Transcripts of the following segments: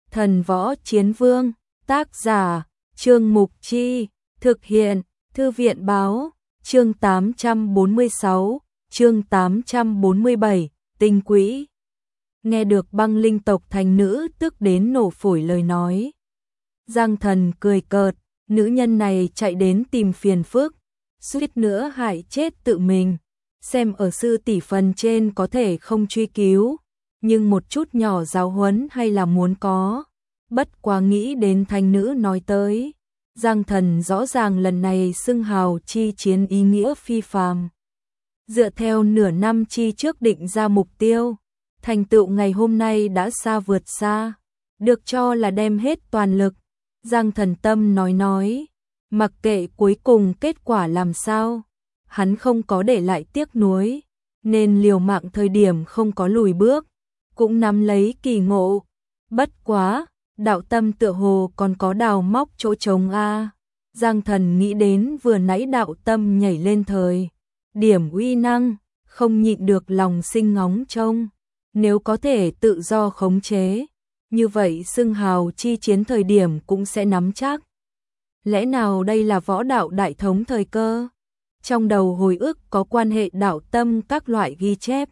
Thần Võ Chiến Vương, tác giả, Trương Mục Chi, thực hiện, Thư viện Báo, chương 846, chương 847, tinh quỹ. Nghe được Băng Linh tộc thành nữ tức đến nổ phổi lời nói. Giang Thần cười cợt, nữ nhân này chạy đến tìm phiền phức, suýt nữa hại chết tự mình. Xem ở sư tỷ phần trên có thể không truy cứu, nhưng một chút nhỏ giáo huấn hay là muốn có. Bất quá nghĩ đến thành nữ nói tới, Giang Thần rõ ràng lần này xưng hào chi chiến ý nghĩa phi phàm. Dựa theo nửa năm chi trước định ra mục tiêu, thành tựu ngày hôm nay đã xa vượt xa, được cho là đem hết toàn lực. Giang Thần tâm nói, mặc kệ cuối cùng kết quả làm sao, hắn không có để lại tiếc nuối, nên liều mạng thời điểm không có lùi bước, cũng nắm lấy kỳ ngộ. Bất quá, đạo tâm tựa hồ còn có đào móc chỗ trống a. Giang Thần nghĩ đến vừa nãy đạo tâm nhảy lên thời điểm uy năng, không nhịn được lòng sinh ngóng trông. Nếu có thể tự do khống chế, như vậy xưng hào chi chiến thời điểm cũng sẽ nắm chắc. Lẽ nào đây là võ đạo đại thống thời cơ? Trong đầu hồi ức có quan hệ đạo tâm các loại ghi chép.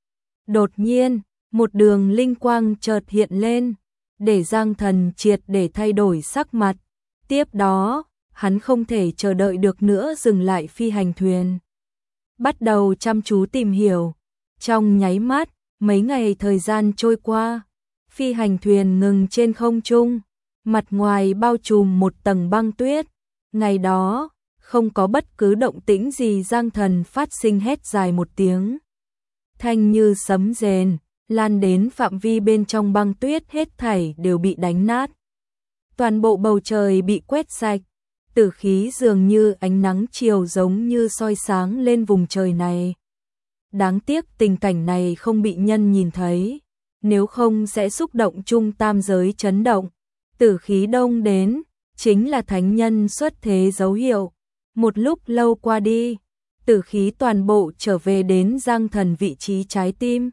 Đột nhiên, một đường linh quang chợt hiện lên, để Giang Thần triệt để thay đổi sắc mặt. Tiếp đó, hắn không thể chờ đợi được nữa dừng lại phi hành thuyền. Bắt đầu chăm chú tìm hiểu. Trong nháy mắt, mấy ngày thời gian trôi qua, phi hành thuyền ngừng trên không trung, mặt ngoài bao trùm một tầng băng tuyết. Ngày đó, không có bất cứ động tĩnh gì. Giang Thần phát sinh hét dài một tiếng. Thanh như sấm rền, lan đến phạm vi bên trong băng tuyết, hết thảy đều bị đánh nát. Toàn bộ bầu trời bị quét sạch, tử khí dường như ánh nắng chiều giống như soi sáng lên vùng trời này. Đáng tiếc tình cảnh này không bị nhân nhìn thấy, nếu không sẽ xúc động chung tam giới chấn động. Tử khí đông đến, chính là thánh nhân xuất thế dấu hiệu. Một lúc lâu qua đi, tử khí toàn bộ trở về đến Giang Thần vị trí trái tim.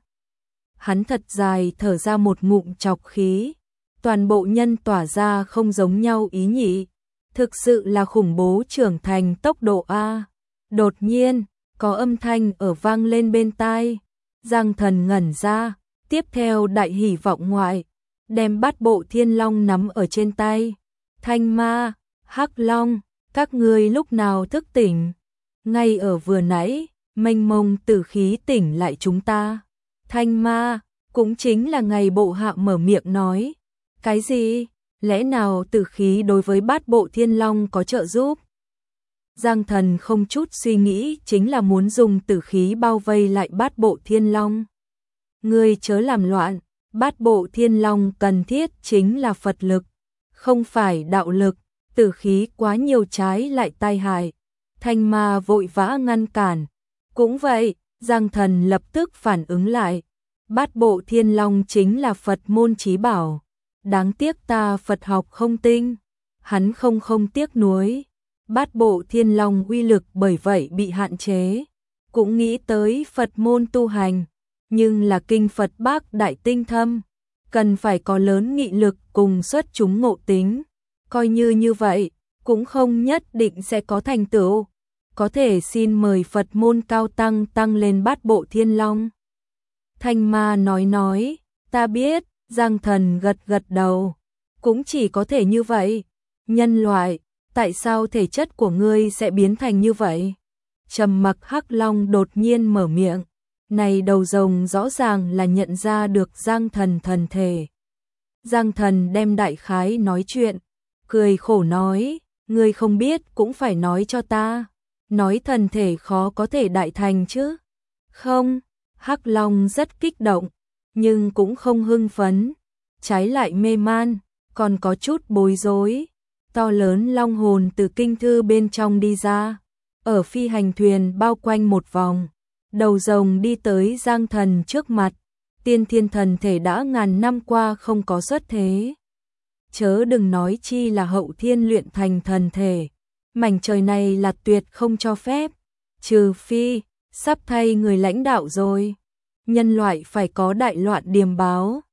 Hắn thật dài thở ra một ngụm trọc khí, toàn bộ nhân tỏa ra không giống nhau ý nhị. Thực sự là khủng bố trưởng thành tốc độ a. Đột nhiên, có âm thanh ở vang lên bên tai. Giang Thần ngẩn ra, tiếp theo đại hỉ vọng ngoại, đem bát bộ thiên long nắm ở trên tay. Thanh Ma, Hắc Long, các ngươi lúc nào thức tỉnh? Ngay ở vừa nãy, mênh mông tử khí tỉnh lại chúng ta. Thanh Ma, cũng chính là ngày bộ hạ mở miệng nói. Cái gì? Lẽ nào tử khí đối với bát bộ thiên long có trợ giúp? Giang Thần không chút suy nghĩ chính là muốn dùng tử khí bao vây lại bát bộ thiên long. Ngươi chớ làm loạn, bát bộ thiên long cần thiết chính là Phật lực, không phải đạo lực, tử khí quá nhiều trái lại tai hại. Thanh Ma vội vã ngăn cản. Cũng vậy, Giang Thần lập tức phản ứng lại. Bát bộ thiên long chính là Phật môn chí bảo. Đáng tiếc ta Phật học không tinh. Hắn không tiếc nuối. Bát bộ thiên long uy lực bởi vậy bị hạn chế. Cũng nghĩ tới Phật môn tu hành, nhưng là kinh Phật Bác đại tinh thâm, cần phải có lớn nghị lực cùng xuất chúng ngộ tính. Coi như vậy, cũng không nhất định sẽ có thành tựu. Có thể xin mời Phật môn cao tăng tăng lên bát bộ thiên long. Thanh Ma nói, ta biết. Giang Thần gật đầu. Cũng chỉ có thể như vậy. Nhân loại, tại sao thể chất của ngươi sẽ biến thành như vậy? Trầm mặc Hắc Long đột nhiên mở miệng. Này đầu rồng rõ ràng là nhận ra được Giang Thần thần thể. Giang Thần đem đại khái nói chuyện, cười khổ nói, ngươi không biết cũng phải nói cho ta. Nói thần thể khó có thể đại thành chứ? Không, Hắc Long rất kích động, nhưng cũng không hưng phấn, trái lại mê man, còn có chút bối rối. To lớn long hồn từ kinh thư bên trong đi ra, ở phi hành thuyền bao quanh một vòng, đầu rồng đi tới Giang Thần trước mặt. Tiên thiên thần thể đã ngàn năm qua không có xuất thế, chớ đừng nói chi là hậu thiên luyện thành thần thể. Mảnh trời này là tuyệt không cho phép, trừ phi sắp thay người lãnh đạo rồi. Nhân loại phải có đại loạn điềm báo.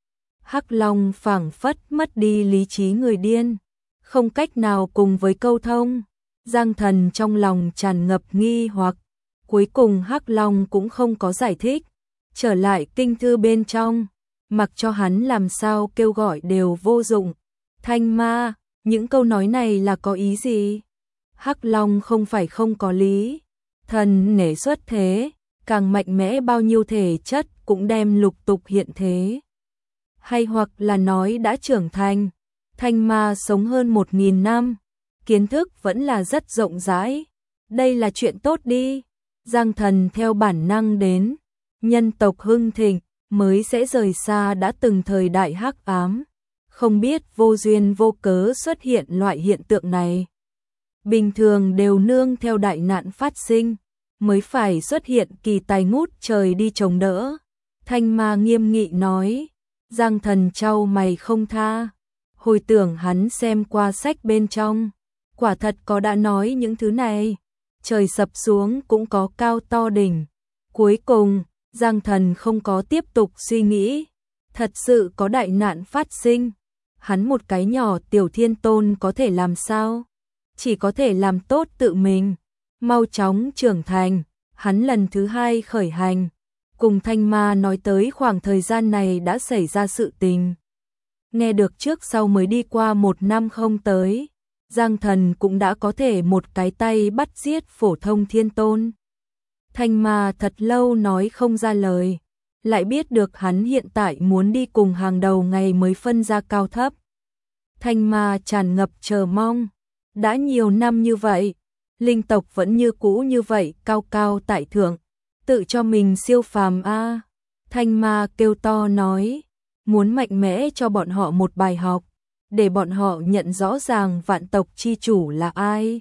Hắc Long phảng phất mất đi lý trí người điên, không cách nào cùng với câu thông. Giang Thần trong lòng tràn ngập nghi hoặc, cuối cùng Hắc Long cũng không có giải thích, trở lại kinh thư bên trong, mặc cho hắn làm sao kêu gọi đều vô dụng. Thanh ma, những câu nói này là có ý gì? Hắc Long không phải không có lý, thần nể xuất thế, càng mạnh mẽ bao nhiêu thể chất cũng đem lục tục hiện thế. Hay hoặc là nói đã trưởng thành, thanh ma sống hơn 1000 năm, kiến thức vẫn là rất rộng rãi. Đây là chuyện tốt đi. Giang Thần theo bản năng đến, nhân tộc hưng thịnh mới sẽ rời xa đã từng thời đại hắc ám, không biết vô duyên vô cớ xuất hiện loại hiện tượng này. Bình thường đều nương theo đại nạn phát sinh, mới phải xuất hiện kỳ tài ngút trời đi chống đỡ. Thanh ma nghiêm nghị nói. Giang Thần trao mày không tha, hồi tưởng hắn xem qua sách bên trong, quả thật có đã nói những thứ này. Trời sập xuống cũng có cao to đỉnh. Cuối cùng, Giang Thần không có tiếp tục suy nghĩ, thật sự có đại nạn phát sinh. Hắn một cái nhỏ tiểu thiên tôn có thể làm sao? Chỉ có thể làm tốt tự mình, mau chóng trưởng thành. Hắn lần thứ 2 khởi hành, cùng thanh ma nói tới khoảng thời gian này đã xảy ra sự tình. Nghe được trước sau mới đi qua 1 năm không tới, Giang Thần cũng đã có thể một cái tay bắt giết phổ thông thiên tôn. Thanh ma thật lâu nói không ra lời, lại biết được hắn hiện tại muốn đi cùng hàng đầu ngày mới phân ra cao thấp. Thanh ma tràn ngập chờ mong, đã nhiều năm như vậy, linh tộc vẫn như cũ như vậy cao cao tại thượng, tự cho mình siêu phàm a. Thanh ma kêu to nói, muốn mạnh mẽ cho bọn họ một bài học, để bọn họ nhận rõ ràng vạn tộc chi chủ là ai.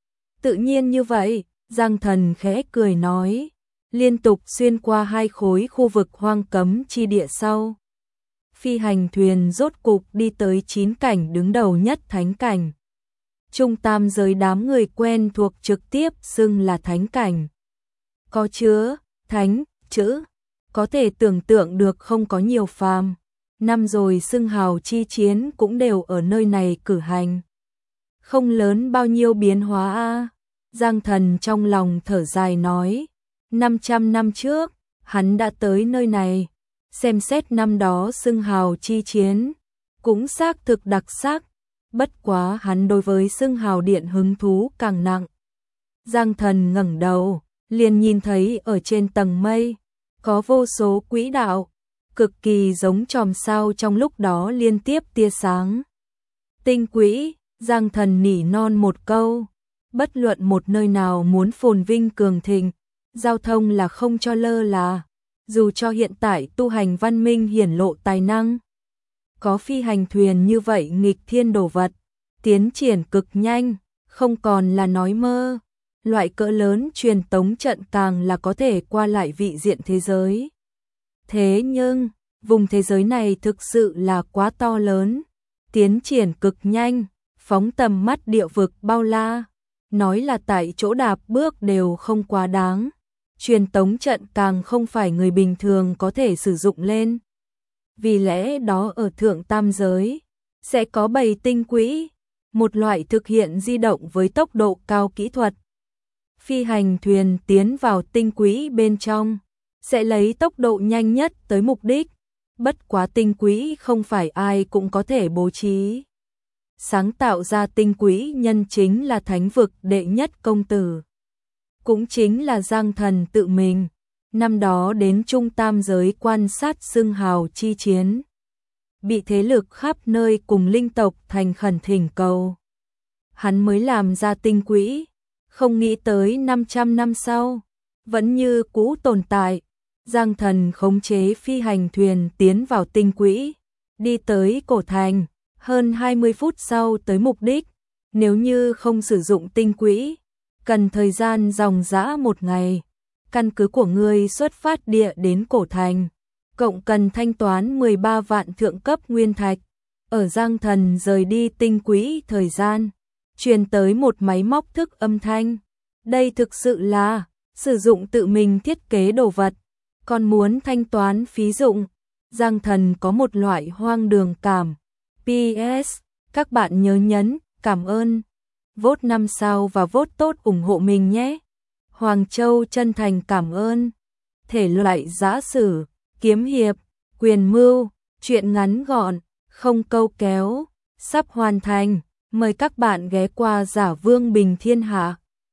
Tự nhiên như vậy, Giang Thần khẽ cười nói, liên tục xuyên qua 2 khối khu vực hoang cấm chi địa sau. Phi hành thuyền rốt cục đi tới 9 cảnh đứng đầu nhất thánh cảnh. Trung tam giới đám người quen thuộc trực tiếp xưng là thánh cảnh. Có chứa, thánh, chữ, có thể tưởng tượng được không có nhiều phàm. Năm rồi xưng hào chi chiến cũng đều ở nơi này cử hành. Không lớn bao nhiêu biến hóa a. Giang Thần trong lòng thở dài nói, 500 năm trước, hắn đã tới nơi này, xem xét năm đó xưng hào chi chiến, cũng xác thực đặc sắc, bất quá hắn đối với xưng hào điện hứng thú càng nặng. Giang Thần ngẩng đầu, liền nhìn thấy ở trên tầng mây, có vô số quỹ đạo, cực kỳ giống chòm sao trong lúc đó liên tiếp tia sáng. Tinh quỹ, Giang Thần nỉ non một câu, bất luận một nơi nào muốn phồn vinh cường thịnh, giao thông là không cho lơ là, dù cho hiện tại tu hành văn minh hiển lộ tài năng. Có phi hành thuyền như vậy nghịch thiên đồ vật, tiến triển cực nhanh, không còn là nói mơ. Loại cỡ lớn truyền tống trận càng là có thể qua lại vị diện thế giới. Thế nhưng, vùng thế giới này thực sự là quá to lớn, tiến triển cực nhanh, phóng tầm mắt địa vực bao la, nói là tại chỗ đạp bước đều không quá đáng. Truyền tống trận càng không phải người bình thường có thể sử dụng lên. Vì lẽ đó ở thượng tam giới, sẽ có 7 tinh quỹ, một loại thực hiện di động với tốc độ cao kỹ thuật. Phi hành thuyền tiến vào tinh quỹ bên trong, sẽ lấy tốc độ nhanh nhất tới mục đích, bất quá tinh quỹ không phải ai cũng có thể bố trí. Sáng tạo ra tinh quỹ nhân chính là thánh vực đệ nhất công tử. Cũng chính là Giang Thần tự mình, năm đó đến trung tam giới quan sát xưng hào chi chiến. Bị thế lực khắp nơi cùng linh tộc thành khẩn thỉnh cầu. Hắn mới làm ra tinh quỹ, không nghĩ tới 500 năm sau, vẫn như cũ tồn tại. Giang Thần khống chế phi hành thuyền tiến vào tinh quỹ, đi tới cổ thành, hơn 20 phút sau tới mục đích. Nếu như không sử dụng tinh quỹ, cần thời gian dòng dã 1 ngày. Căn cứ của ngươi xuất phát địa đến cổ thành, cộng cần thanh toán 13 vạn thượng cấp nguyên thạch. Ở Giang Thần rời đi tinh quỹ thời gian, truyền tới một máy móc thức âm thanh. Đây thực sự là sử dụng tự mình thiết kế đồ vật, còn muốn thanh toán phí dụng. Giang Thần có một loại hoang đường cảm. PS, các bạn nhớ nhấn cảm ơn, vote 5 sao và vote tốt ủng hộ mình nhé. Hoàng Châu chân thành cảm ơn. Thể loại giã sử, kiếm hiệp, quyền mưu, truyện ngắn gọn, không câu kéo, sắp hoàn thành. Mời các bạn ghé qua Giả Vương Bình Thiên Hạ.